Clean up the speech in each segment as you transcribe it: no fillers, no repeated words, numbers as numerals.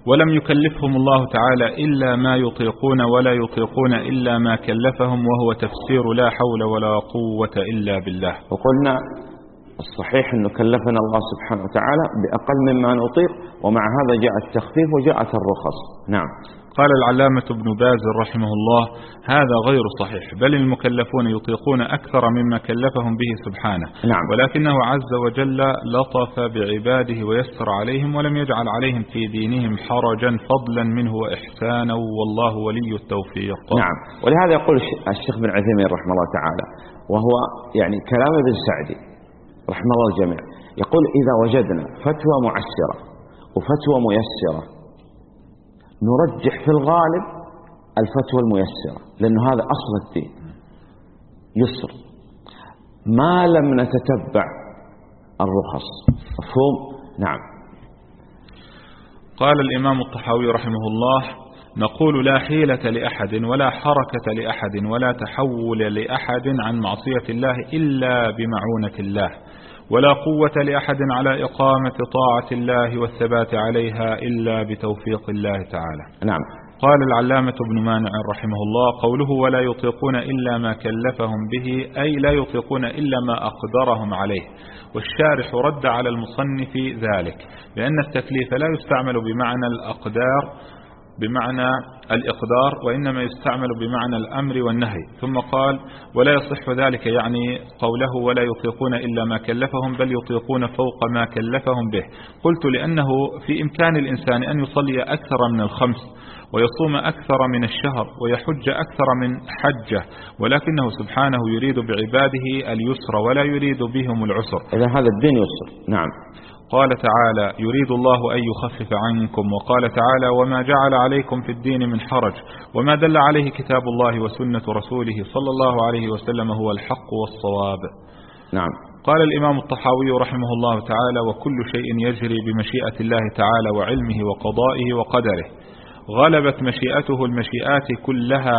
ولم يكلفهم الله تعالى إلا ما يطيقون ولا يطيقون إلا ما كلفهم، وهو تفسير لا حول ولا قوة إلا بالله. وقلنا الصحيح أنه كلفنا الله سبحانه وتعالى بأقل مما نطيق، ومع هذا جاء التخفيف وجاءت الرخص. نعم. قال العلامة ابن باز رحمه الله: هذا غير صحيح، بل المكلفون يطيقون أكثر مما كلفهم به سبحانه. نعم. ولكنه عز وجل لطف بعباده ويسر عليهم، ولم يجعل عليهم في دينهم حرجا فضلا منه وإحسانا، والله ولي التوفيق. نعم. ولهذا يقول الشيخ بن عثيمين رحمه الله تعالى، وهو يعني كلام ابن سعدي رحمه الله الجميع، يقول: إذا وجدنا فتوى معسرة وفتوى ميسرة نرجح في الغالب الفتوى الميسرة، لأنه هذا أصل الدين، يسر، ما لم نتتبع الرخص. مفهوم؟ نعم. قال الإمام الطحاوي رحمه الله: نقول: لا حيلة لأحد ولا حركة لأحد ولا تحول لأحد عن معصية الله إلا بمعونة الله، ولا قوة لأحد على إقامة طاعة الله والثبات عليها إلا بتوفيق الله تعالى. نعم. قال العلامة ابن مانع رحمه الله: قوله ولا يطيقون إلا ما كلفهم به، أي لا يطيقون إلا ما أقدرهم عليه. والشارح رد على المصنف ذلك لأن التكليف لا يستعمل بمعنى الإقدار، وإنما يستعمل بمعنى الأمر والنهي. ثم قال: ولا يصح ذلك، يعني قوله ولا يطيقون إلا ما كلفهم، بل يطيقون فوق ما كلفهم به. قلت: لأنه في إمكان الإنسان أن يصلي أكثر من الخمس، ويصوم أكثر من الشهر، ويحج أكثر من حجة، ولكنه سبحانه يريد بعباده اليسر ولا يريد بهم العسر. إذا هذا الدين يسر. نعم. قال تعالى: يريد الله أن يخفف عنكم. وقال تعالى: وما جعل عليكم في الدين من حرج، وما دل عليه كتاب الله وسنة رسوله صلى الله عليه وسلم هو الحق والصواب. نعم. قال الإمام الطحاوي رحمه الله تعالى: وكل شيء يجري بمشيئة الله تعالى وعلمه وقضائه وقدره، غلبت مشيئته المشيئات كلها.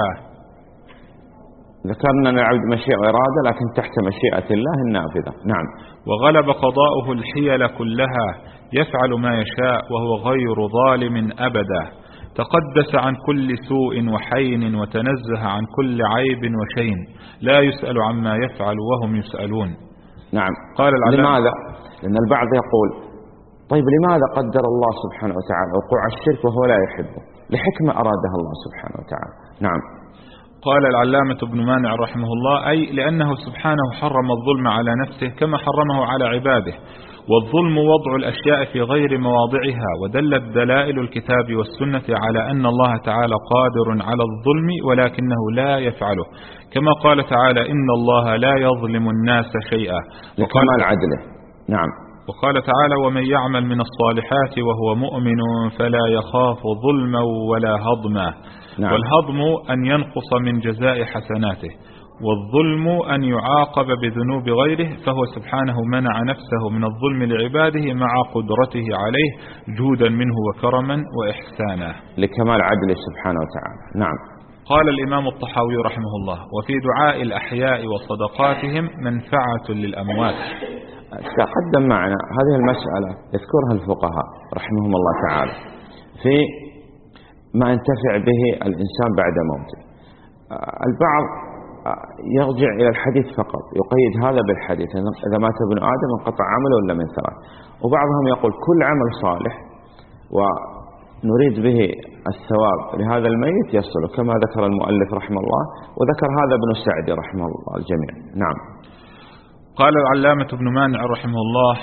ذكرنا أن العبد مشيئة وإرادة، لكن تحت مشيئة الله النافذة. نعم. وغلب قضاؤه الحيل كلها، يفعل ما يشاء وهو غير ظالم أبدا، تقدس عن كل سوء وحين، وتنزه عن كل عيب وشين، لا يسأل عما يفعل وهم يسألون. نعم. قال لماذا؟ لأن البعض يقول: طيب لماذا قدر الله سبحانه وتعالى وقوع الشرك وهو لا يحبه؟ لحكمة أرادها الله سبحانه وتعالى. نعم. قال العلامة ابن مانع رحمه الله: أي لأنه سبحانه حرم الظلم على نفسه كما حرمه على عباده، والظلم وضع الأشياء في غير مواضعها، ودلت دلائل الكتاب والسنة على أن الله تعالى قادر على الظلم ولكنه لا يفعله، كما قال تعالى: إن الله لا يظلم الناس شيئا، لكمال عدله. نعم. وقال تعالى: ومن يعمل من الصالحات وهو مؤمن فلا يخاف ظلما ولا هضما. نعم. والهضم أن ينقص من جزاء حسناته، والظلم أن يعاقب بذنوب غيره، فهو سبحانه منع نفسه من الظلم لعباده مع قدرته عليه جودا منه وكرما وإحسانا، لكمال عدله سبحانه وتعالى. نعم. قال الإمام الطحاوي رحمه الله: وفي دعاء الأحياء وصدقاتهم منفعة للأموات. تقدم معنا هذه المسألة يذكرها الفقهاء رحمهم الله تعالى في ما ينتفع به الإنسان بعد موته. البعض يرجع إلى الحديث فقط، يقيد هذا بالحديث: إذا مات ابن آدم انقطع عمله إلا من ثلاث. وبعضهم يقول كل عمل صالح ونريد به الثواب لهذا الميت يصله، كما ذكر المؤلف رحمه الله، وذكر هذا ابن سعدي رحمه الله الجميع. نعم. قال العلامة ابن مانع رحمه الله: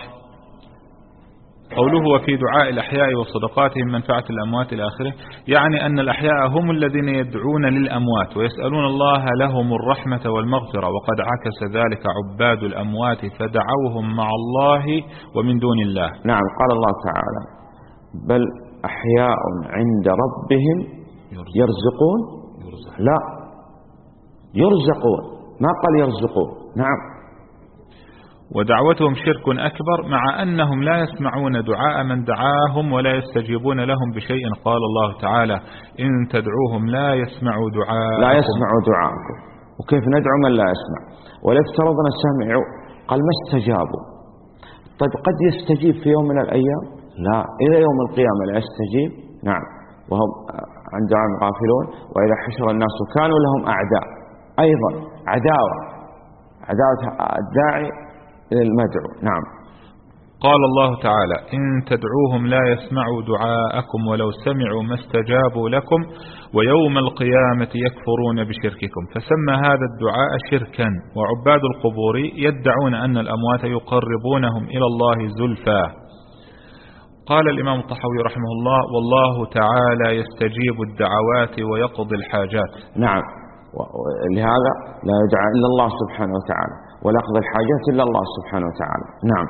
قوله وفي دعاء الأحياء وصدقاتهم منفعة الأموات إلى آخره، يعني أن الأحياء هم الذين يدعون للأموات ويسألون الله لهم الرحمة والمغفرة، وقد عكس ذلك عباد الأموات فدعوهم مع الله ومن دون الله. نعم. قال الله تعالى: بل أحياء عند ربهم يرزقون. لا، يرزقون، ما قال يرزقون. نعم. ودعوتهم شرك أكبر، مع أنهم لا يسمعون دعاء من دعاهم ولا يستجيبون لهم بشيء. قال الله تعالى: إن تدعوهم لا يسمعوا دعاءكم. لا يسمعوا دعاءكم. وكيف ندعو من لا يسمع؟ ولا افترضنا سمعوا، قال ما استجابوا. طيب قد يستجيب في يوم من الأيام؟ لا، إلى يوم القيامة لا يستجيب. نعم، وهم عن دعائهم غافلون. وإذا حشر الناس كانوا لهم أعداء، أيضا عداوة الداعي للمدعو. نعم. قال الله تعالى: إن تدعوهم لا يسمعوا دعاءكم ولو سمعوا ما استجابوا لكم ويوم القيامة يكفرون بشرككم. فسمى هذا الدعاء شركا. وعباد القبور يدعون أن الأموات يقربونهم إلى الله زلفى. قال الإمام الطحاوي رحمه الله: والله تعالى يستجيب الدعوات ويقضي الحاجات. نعم، لهذا لا يدعى إلا الله سبحانه وتعالى، ولا يقضي الحاجات إلا الله سبحانه وتعالى. نعم.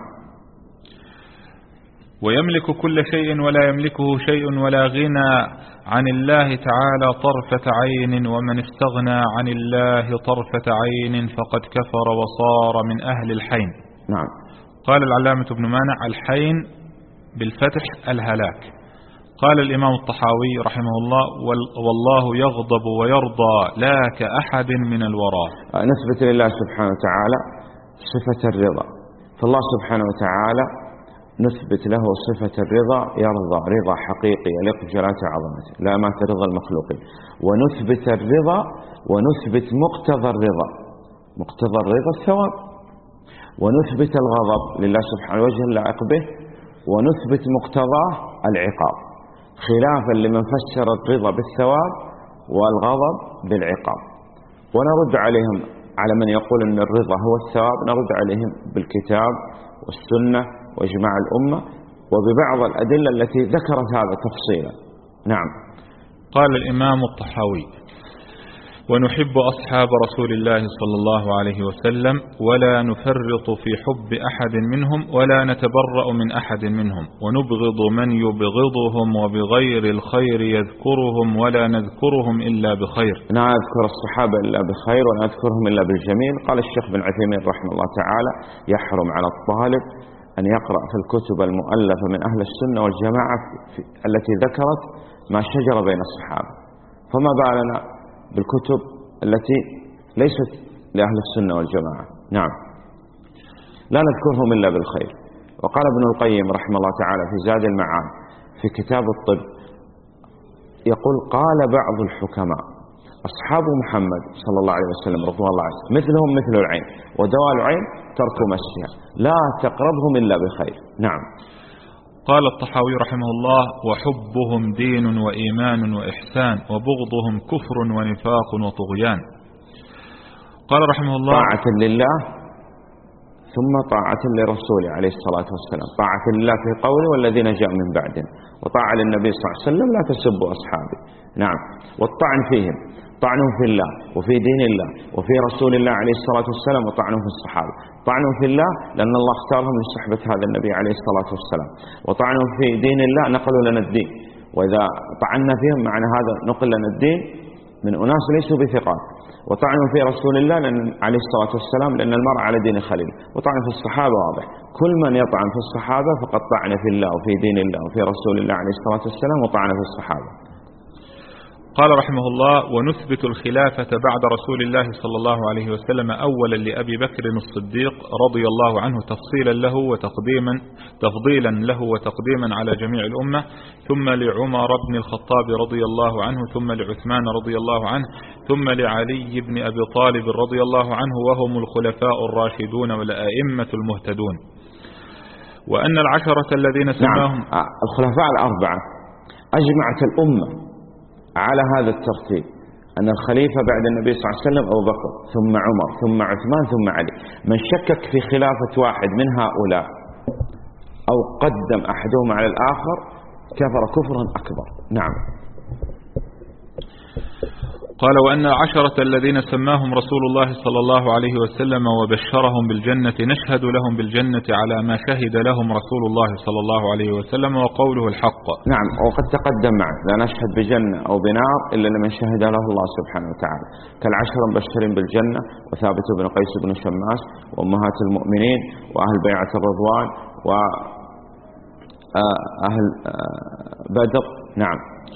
ويملك كل شيء ولا يملكه شيء ولا غنى عن الله تعالى طرفة عين، ومن استغنى عن الله طرفة عين فقد كفر وصار من أهل الحين. نعم. قال العلامة ابن مانع: الحين بالفتح الهلاك. قال الإمام الطحاوي رحمه الله: والله يغضب ويرضى لا كأحد من الورى. نثبت لله سبحانه وتعالى صفة الرضا، فالله سبحانه وتعالى نثبت له صفة الرضا، يرضى رضا حقيقي يليق بجلالته وعظمته لا ما رضا المخلوقين. ونثبت الرضا ونثبت مقتضى الرضا، مقتضى الرضا الثواب. ونثبت الغضب لله سبحانه وجه لائق به، ونثبت مقتضاه العقاب، خلافا لمن فسر الرضا بالثواب والغضب بالعقاب. ونرد عليهم على من يقول أن الرضا هو الثواب، نرد عليهم بالكتاب والسنة وإجماع الأمة وببعض الأدلة التي ذكرت هذا تفصيلا. نعم. قال الإمام الطحاوي: ونحب أصحاب رسول الله صلى الله عليه وسلم ولا نفرط في حب أحد منهم ولا نتبرأ من أحد منهم، ونبغض من يبغضهم وبغير الخير يذكرهم ولا نذكرهم إلا بخير. لا نذكر الصحابة إلا بخير ولا نذكرهم إلا بالجميل. قال الشيخ بن عثيمين رحمه الله تعالى: يحرم على الطالب أن يقرأ في الكتب المؤلفة من أهل السنة والجماعة التي ذكرت ما شجر بين الصحابة، فما بالنا بالكتب التي ليست لأهل السنة والجماعة. نعم. لا نذكرهم إلا بالخير. وقال ابن القيم رحمه الله تعالى في زاد المعاد في كتاب الطب، يقول: قال بعض الحكماء: أصحاب محمد صلى الله عليه وسلم رضوان الله عنه مثلهم مثل العين، ودواء العين ترك مسها، لا تقربهم إلا بخير. نعم. قال الطحاوي رحمه الله: وحبهم دين وإيمان وإحسان، وبغضهم كفر ونفاق وطغيان. قال رحمه الله: طاعة لله ثم طاعة لرسوله عليه الصلاة والسلام، طاعة لله في قوله والذين جاء من بعدهم، وطاعة للنبي صلى الله عليه وسلم لا تسبوا أصحابه. نعم. والطعن فيهم، طعنهم في الله وفي دين الله وفي رسول الله عليه الصلاة والسلام، وطعنهم في الصحابة. طعنهم في الله لأن الله اختارهم لصحبة هذا النبي عليه الصلاة والسلام، وطعنهم في دين الله نقلوا لنا الدين، وإذا طعنا فيهم معنى هذا نقل لنا الدين من أناس ليسوا بثقات. وطعنوا في رسول الله عليه الصلاة والسلام لأن المرء على دين خليل. وطعن في الصحابة واضح، كل من يطعن في الصحابة فقد طعن في الله وفي دين الله وفي رسول الله عليه الصلاة والسلام، وطعن في الصحابة. قال رحمه الله: ونثبت الخلافة بعد رسول الله صلى الله عليه وسلم أولا لأبي بكر الصديق رضي الله عنه تفضيلا له وتقديما على جميع الأمة، ثم لعمر بن الخطاب رضي الله عنه، ثم لعثمان رضي الله عنه، ثم لعلي بن أبي طالب رضي الله عنه، وهم الخلفاء الراشدون والأئمة المهتدون. وأن العشرة الذين سماهم الخلفاء الأربعة أجمعت الأمة على هذا الترتيب، أن الخليفة بعد النبي صلى الله عليه وسلم أبو بكر ثم عمر ثم عثمان ثم علي. من شكك في خلافة واحد من هؤلاء أو قدم أحدهم على الآخر كفر كفرا أكبر. نعم. قال: وأن العشرة الذين سماهم رسول الله صلى الله عليه وسلم وبشرهم بالجنة نشهد لهم بالجنة على ما شهد لهم رسول الله صلى الله عليه وسلم، وقوله الحق. نعم. وقد تقدم معه لا نشهد بجنة أو بنار إلا لمن شهد له الله سبحانه وتعالى، كالعشر المبشرين بالجنة وثابت بن قيس بن شماس وأمهات المؤمنين وأهل بيعة الرضوان وأهل بدر. نعم.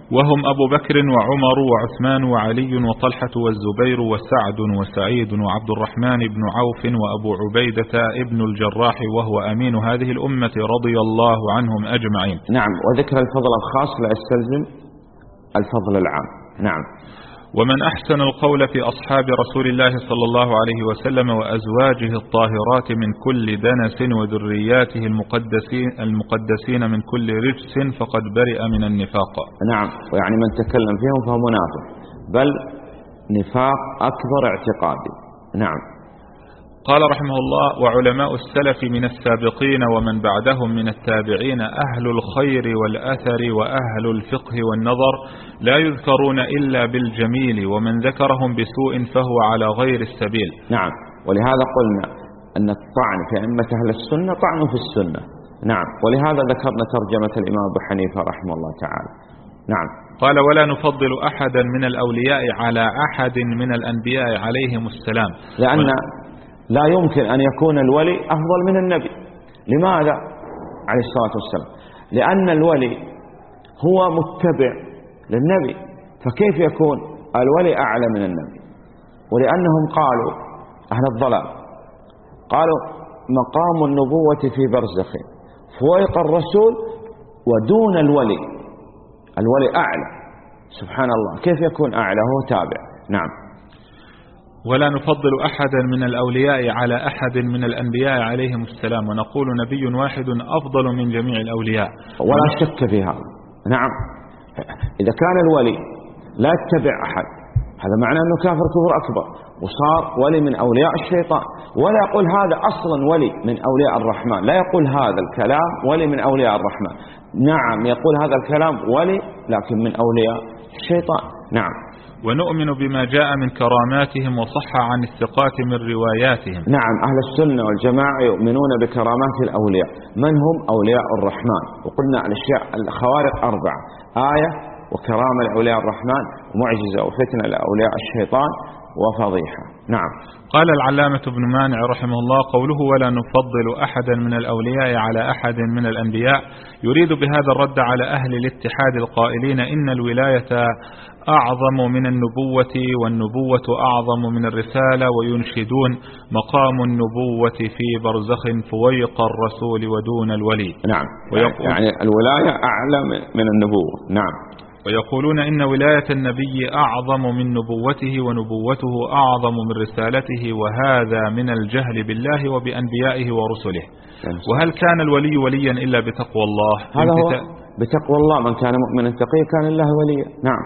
وهم أبو بكر وعمر وعثمان وعلي وطلحة والزبير وسعد وسعيد وعبد الرحمن بن عوف وأبو عبيدة ابن الجراح وهو أمين هذه الأمة رضي الله عنهم أجمعين. نعم. وذكر الفضل الخاص لا يستلزم الفضل العام. نعم. ومن أحسن القول في أصحاب رسول الله صلى الله عليه وسلم وأزواجه الطاهرات من كل دنس وذرياته المقدسين من كل رجس فقد برئ من النفاق. نعم. ويعني من تكلم فيهم فهو منافق، بل نفاق أكبر اعتقادي. نعم. قال رحمه الله: وعلماء السلف من السابقين ومن بعدهم من التابعين أهل الخير والأثر وأهل الفقه والنظر لا يذكرون إلا بالجميل، ومن ذكرهم بسوء فهو على غير السبيل. نعم. ولهذا قلنا أن الطعن في أئمة أهل السنة طعن في السنة. نعم. ولهذا ذكرنا ترجمة الإمام أبو حنيفة رحمه الله تعالى. نعم. قال: ولا نفضل أحدا من الأولياء على أحد من الأنبياء عليهم السلام، لأن لا يمكن أن يكون الولي أفضل من النبي. لماذا؟ عليه الصلاة والسلام. لأن الولي هو متبع للنبي، فكيف يكون الولي أعلى من النبي؟ ولأنهم قالوا أهل الضلال قالوا مقام النبوة في برزخ فوق الرسول ودون الولي، الولي أعلى. سبحان الله، كيف يكون أعلى؟ هو تابع. نعم. ولا نفضل أحدا من الأولياء على أحد من الأنبياء عليهم السلام، ونقول نبي واحد أفضل من جميع الأولياء، ولا شك في هذا. نعم. إذا كان الولي لا يتبع أحد هذا معناه أنه كافر كفر أكبر وصار ولي من أولياء الشيطان. ولا يقول هذا أصلا ولي من أولياء الرحمن، لا يقول هذا الكلام ولي من أولياء الرحمن. نعم، يقول هذا الكلام ولي لكن من أولياء الشيطان. نعم. ونؤمن بما جاء من كراماتهم وصح عن الثقات من رواياتهم. نعم. أهل السنة والجماعة يؤمنون بكرامات الأولياء. من هم أولياء الرحمن؟ وقلنا الأشياء الخوارق 4: آية، وكرامة لأولياء الرحمن، ومعجزة وفتنة لأولياء الشيطان، وفضيحة. نعم. قال العلامة ابن مانع رحمه الله: قوله ولا نفضل أحدا من الأولياء على أحد من الأنبياء يريد بهذا الرد على أهل الاتحاد القائلين إن الولاية أعظم من النبوة والنبوة أعظم من الرسالة، وينشدون مقام النبوة في برزخ فويق الرسول ودون الولي. نعم. يعني الولاية أعلى من النبوة. نعم. ويقولون إن ولاية النبي أعظم من نبوته ونبوته أعظم من رسالته، وهذا من الجهل بالله وبأنبيائه ورسله. وهل كان الولي وليا إلا بتقوى الله؟ هذا هو بتقوى الله، من كان مؤمنا تقيا كان الله وليا. نعم.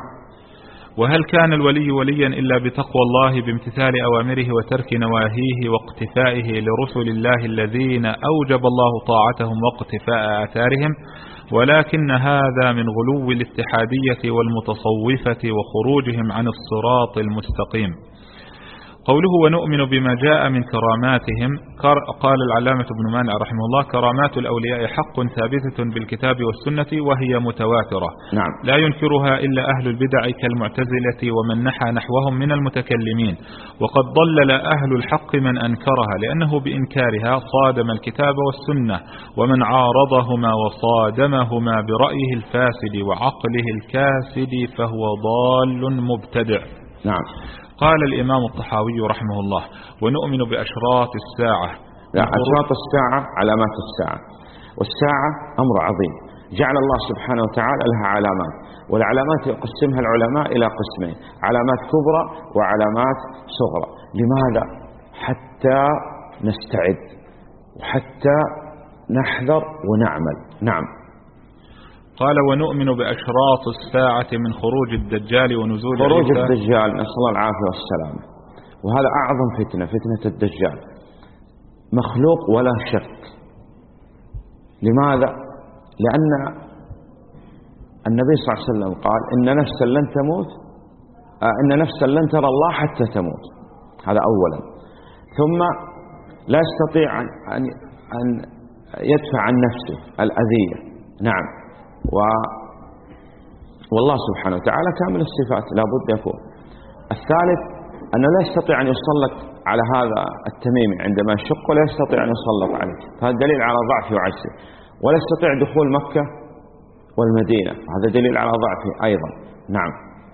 وهل كان الولي وليا إلا بتقوى الله بامتثال أوامره وترك نواهيه واقتفائه لرسل الله الذين أوجب الله طاعتهم واقتفاء آثارهم؟ ولكن هذا من غلو الاتحادية والمتصوفة وخروجهم عن الصراط المستقيم. قوله ونؤمن بما جاء من كراماتهم، قال العلامة ابن مانع رحمه الله: كرامات الأولياء حق ثابتة بالكتاب والسنة وهي متواترة. نعم. لا ينكرها إلا أهل البدع كالمعتزلة ومن نحى نحوهم من المتكلمين، وقد ضلل أهل الحق من أنكرها لأنه بإنكارها صادم الكتاب والسنة، ومن عارضهما وصادمهما برأيه الفاسد وعقله الكاسد فهو ضال مبتدع. نعم. قال الإمام الطحاوي رحمه الله: ونؤمن بأشراط الساعة. أشراط الساعة علامات الساعة، والساعة أمر عظيم جعل الله سبحانه وتعالى لها علامات، والعلامات يقسمها العلماء إلى قسمين: علامات كبرى وعلامات صغرى. لماذا؟ حتى نستعد وحتى نحذر ونعمل. نعم. قال ونؤمن بأشراط الساعة من خروج الدجال ونزول خروج عيسى. الدجال، نسأل الله العافية والسلامة. وهذا أعظم فتنة، فتنة الدجال، مخلوق ولا شك. لماذا؟ لأن النبي صلى الله عليه وسلم قال إن نفسا لن تموت، إن نفسا لن ترى الله حتى تموت. هذا أولا. ثم لا يستطيع أن يدفع عن نفسه الأذية. نعم. والله سبحانه وتعالى كامل الصفات لا بد يكون. الثالث أنه لا يستطيع أن يسلط على هذا التميمي عندما يشق، ولا يستطيع أن يسلط عليه، فهذا دليل على ضعفه وعجزه. ولا يستطيع دخول مكة والمدينة، هذا دليل على ضعفه أيضا. نعم.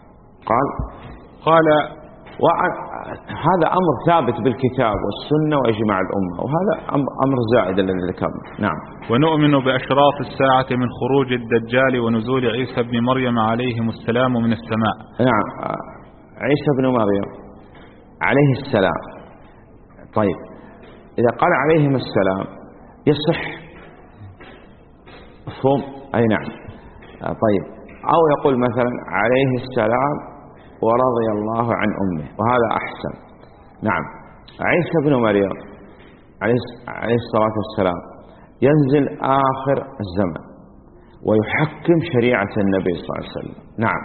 قال هذا أمر ثابت بالكتاب والسنة وإجماع الأمة، وهذا أمر زائد الذي ذكرنا. نعم. ونؤمن بأشراط الساعة من خروج الدجال ونزول عيسى بن مريم عليهم السلام من السماء. نعم. عيسى بن مريم عليه السلام، طيب إذا قال عليهم السلام يصح مفهوم؟ أي نعم. طيب، أو يقول مثلا عليه السلام ورضي الله عن أمه، وهذا أحسن. نعم. عيسى بن مريم عليه الصلاة والسلام ينزل آخر الزمن ويحكم شريعة النبي صلى الله عليه وسلم. نعم.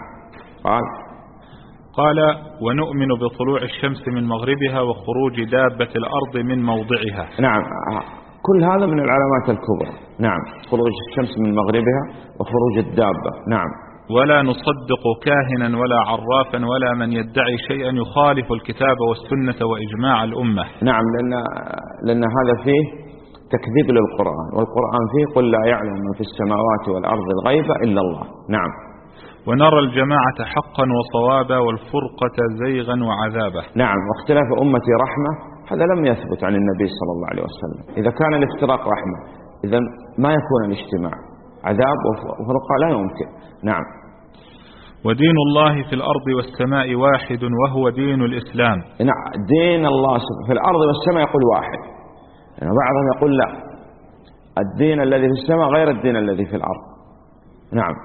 قال ونؤمن بطلوع الشمس من مغربها وخروج دابة الأرض من موضعها. نعم، كل هذا من العلامات الكبرى. نعم، خروج الشمس من مغربها وخروج الدابة. نعم. ولا نصدق كاهنا ولا عرافا ولا من يدعي شيئا يخالف الكتاب والسنة وإجماع الأمة. نعم، لأن هذا فيه تكذيب للقرآن، والقرآن فيه قل لا يعلم من في السماوات والأرض الغيب إلا الله. نعم. ونرى الجماعة حقا وصوابا والفرقة زيغا وعذابا. نعم. واختلاف أمتي رحمة، هذا لم يثبت عن النبي صلى الله عليه وسلم. إذا كان الافتراق رحمة، إذا ما يكون الاجتماع عذاب وفرقة لا يمكن. نعم. ودين الله في الأرض والسماء واحد وهو دين الإسلام. نعم، دين الله في الأرض والسماء يقول واحد، يعني بعضهم يقول لا، الدين الذي في السماء غير الدين الذي في الأرض. نعم.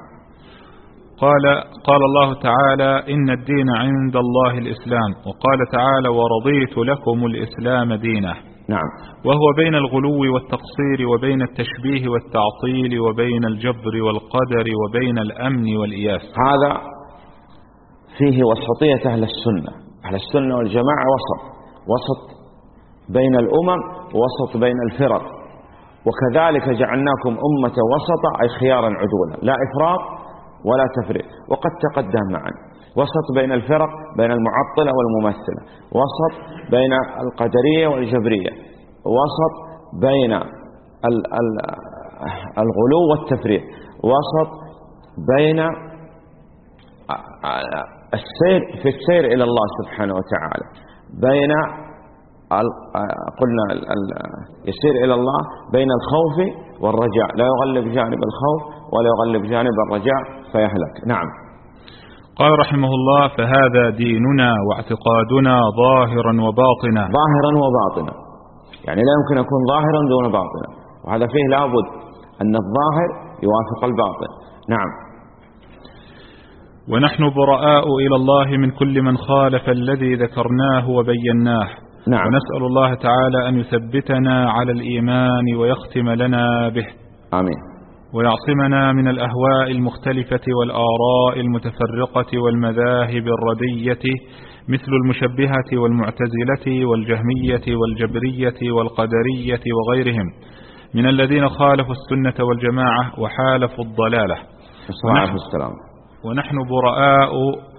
قال الله تعالى إن الدين عند الله الإسلام، وقال تعالى ورضيت لكم الإسلام دينا. نعم. وهو بين الغلو والتقصير وبين التشبيه والتعطيل وبين الجبر والقدر وبين الأمن والإياس. هذا فيه وسطية أهل السنة. أهل السنة والجماعة وسط بين الأمم ووسط بين الفرق، وكذلك جعلناكم أمة وسطا أي خيارا عدولا، لا إفراط ولا تفريط. وقد تقدم معا وسط بين الفرق، بين المعطلة والممثلة، وسط بين القدرية والجبرية، وسط بين الغلو والتفريط، وسط بين السير إلى الله سبحانه وتعالى، بين قلنا يسير إلى الله بين الخوف والرجاء، لا يغلب جانب الخوف ولا يغلب جانب الرجاء فيهلك. نعم. قال رحمه الله فهذا ديننا واعتقادنا ظاهرا وباطنا. ظاهرا وباطنا، يعني لا يمكن يكون ظاهرا دون باطنا، وهذا فيه لابد أن الظاهر يوافق الباطن. نعم. ونحن براء إلى الله من كل من خالف الذي ذكرناه وبيناه. نعم. ونسأل الله تعالى أن يثبتنا على الإيمان ويختم لنا به. آمين. ويعصمنا من الأهواء المختلفة والآراء المتفرقة والمذاهب الردية مثل المشبهة والمعتزلة والجهمية والجبرية والقدرية وغيرهم من الذين خالفوا السنة والجماعة وحالفوا الضلالة. ونحن براء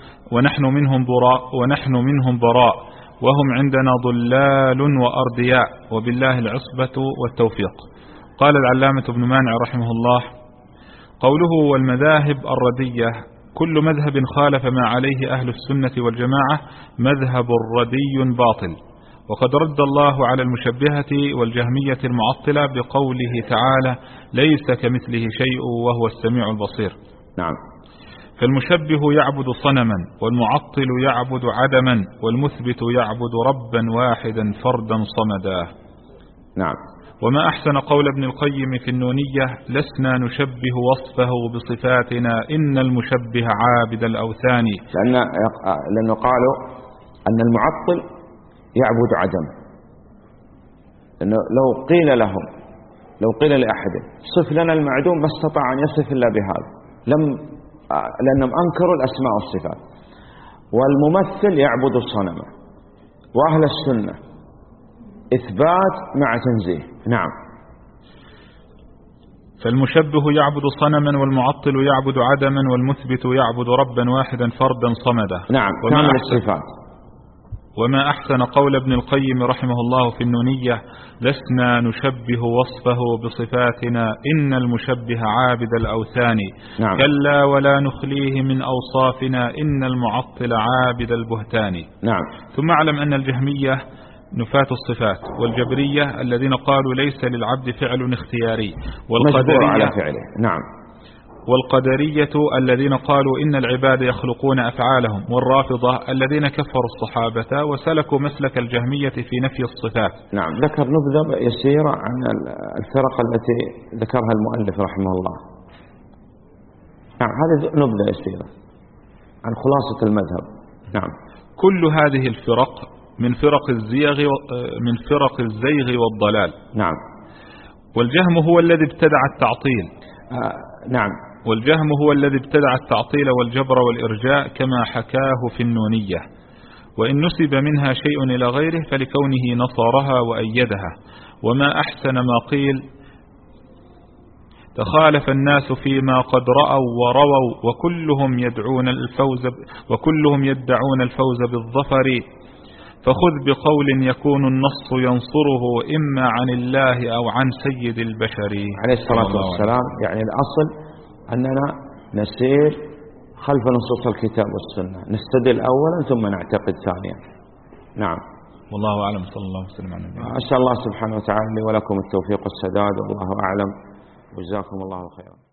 ونحن منهم براء وهم عندنا ضلال وأردياء وبالله العصبة والتوفيق. قال العلامة ابن مانع رحمه الله قوله والمذاهب الردية كل مذهب خالف ما عليه أهل السنة والجماعة مذهب ردي باطل. وقد رد الله على المشبهة والجهمية المعطلة بقوله تعالى ليس كمثله شيء وهو السميع البصير. نعم. فالمشبه يعبد صنما والمعطل يعبد عدما والمثبت يعبد ربا واحدا فردا صمدا. نعم. وما أحسن قول ابن القيم في النونية لسنا نشبه وصفه بصفاتنا إن المشبه عابد الأوثان. لأنه قالوا أن المعطل يعبد عدم، لأنه لو قيل لأحد صف لنا المعدوم ما استطاع أن يصف إلا بهذا، لأنهم أنكروا الأسماء والصفات. والممثل يعبد الصنم، وأهل السنة إثبات مع تنزيه. نعم. فالمشبه يعبد صنما والمعطل يعبد عدما والمثبت يعبد ربا واحدا فردا صمدا. نعم. كامل الصفات. وما أحسن قول ابن القيم رحمه الله في النونية: لسنا نشبه وصفه بصفاتنا إن المشبه عابد الأوثان. نعم. كلا ولا نخليه من أوصافنا إن المعطل عابد البهتان. نعم. ثم اعلم أن الجهمية نفاة الصفات، والجبرية الذين قالوا ليس للعبد فعل اختياري، مجبور على فعله. نعم. والقدرية الذين قالوا إن العباد يخلقون أفعالهم، والرافضة الذين كفروا الصحابة وسلكوا مسلك الجهمية في نفي الصفات. نعم. ذكر نبذة يسيرة عن الفرق التي ذكرها المؤلف رحمه الله. نعم، هذه نبذة يسيرة عن خلاصة المذهب. نعم. كل هذه الفرق من فرق الزيغ والضلال. نعم. والجهم هو الذي ابتدع التعطيل. نعم. والجهم هو الذي ابتدع التعطيل والجبر والإرجاء كما حكاه في النونية، وإن نسب منها شيء إلى غيره فلكونه نصرها وأيدها. وما أحسن ما قيل: تخالف الناس فيما قد رأوا ورووا وكلهم يدعون الفوز بالظفر، فخذ بقول يكون النص ينصره إما عن الله أو عن سيد البشر عليه الصلاة والسلام. يعني الأصل أننا نسير خلف نصوص الكتاب والسنة، نستدل أولا ثم نعتقد ثانيا. نعم. والله أعلم. صلى الله وسلم على نبينا. أسأل الله سبحانه وتعالى لي ولكم التوفيق والسداد، والله أعلم، وجزاكم الله خيرا.